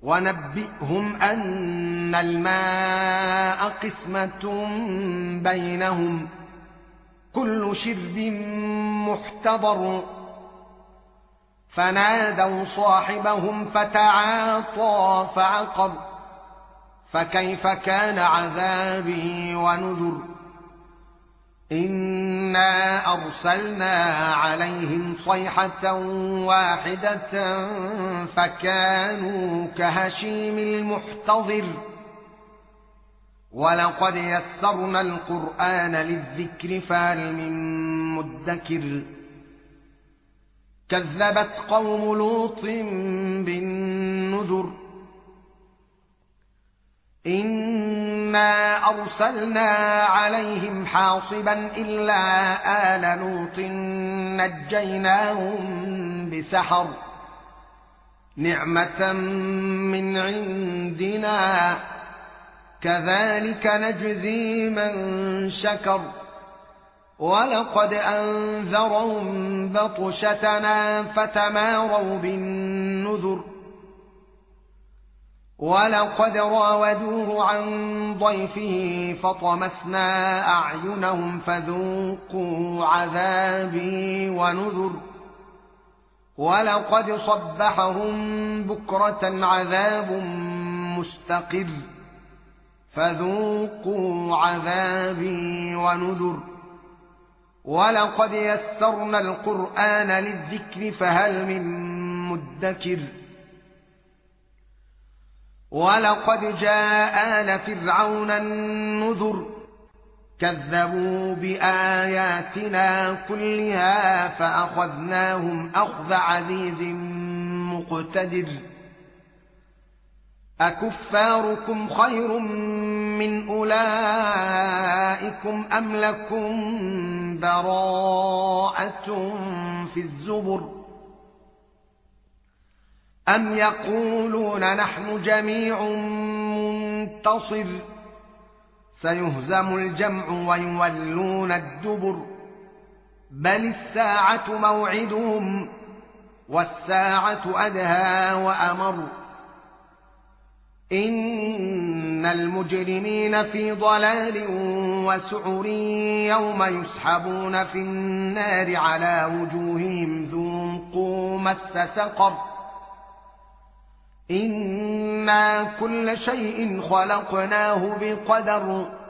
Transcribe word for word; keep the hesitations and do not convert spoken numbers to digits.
ونبئهم أن الماء قسمة بينهم كل شرب محتضر فنادوا صاحبهم فتعاطى فعقر فكيف كان عذابي ونذر إنا أرسلنا عليهم صيحة واحدة فكانوا كهشيم المحتضر ولقد يسرنا القرآن للذكر فهل من مدكر كذبت قوم لوط بالنذر إنا أرسلنا عليهم حاصبا إلا آل لوط نجيناهم بسحر نعمة من عندنا كذلك نجزي من شكر ولقد أنذرهم بطشتنا فتماروا بالنذر ولقد راودوه عن ضيفه فطمسنا أعينهم فذوقوا عذابي ونذر ولقد صبحهم بكرة عذاب مستقر فذوقوا عذابي ونذر ولقد يسرنا القرآن للذكر فهل من مدكر ولقد جاء آل فرعون النذر كذبوا بآياتنا كلها فأخذناهم أخذ عزيز مقتدر أكفاركم خير من أولئكم أم لكم براءة في الزبر أم يقولون نحن جميع منتصر سيهزم الجمع ويولون الدبر بل الساعة موعدهم والساعة أدهى وأمر إن المجرمين في ضلال وسعر يوم يسحبون في النار على وجوههم ذوقوا مس سقر إنا كل شيء خلقناه بقدر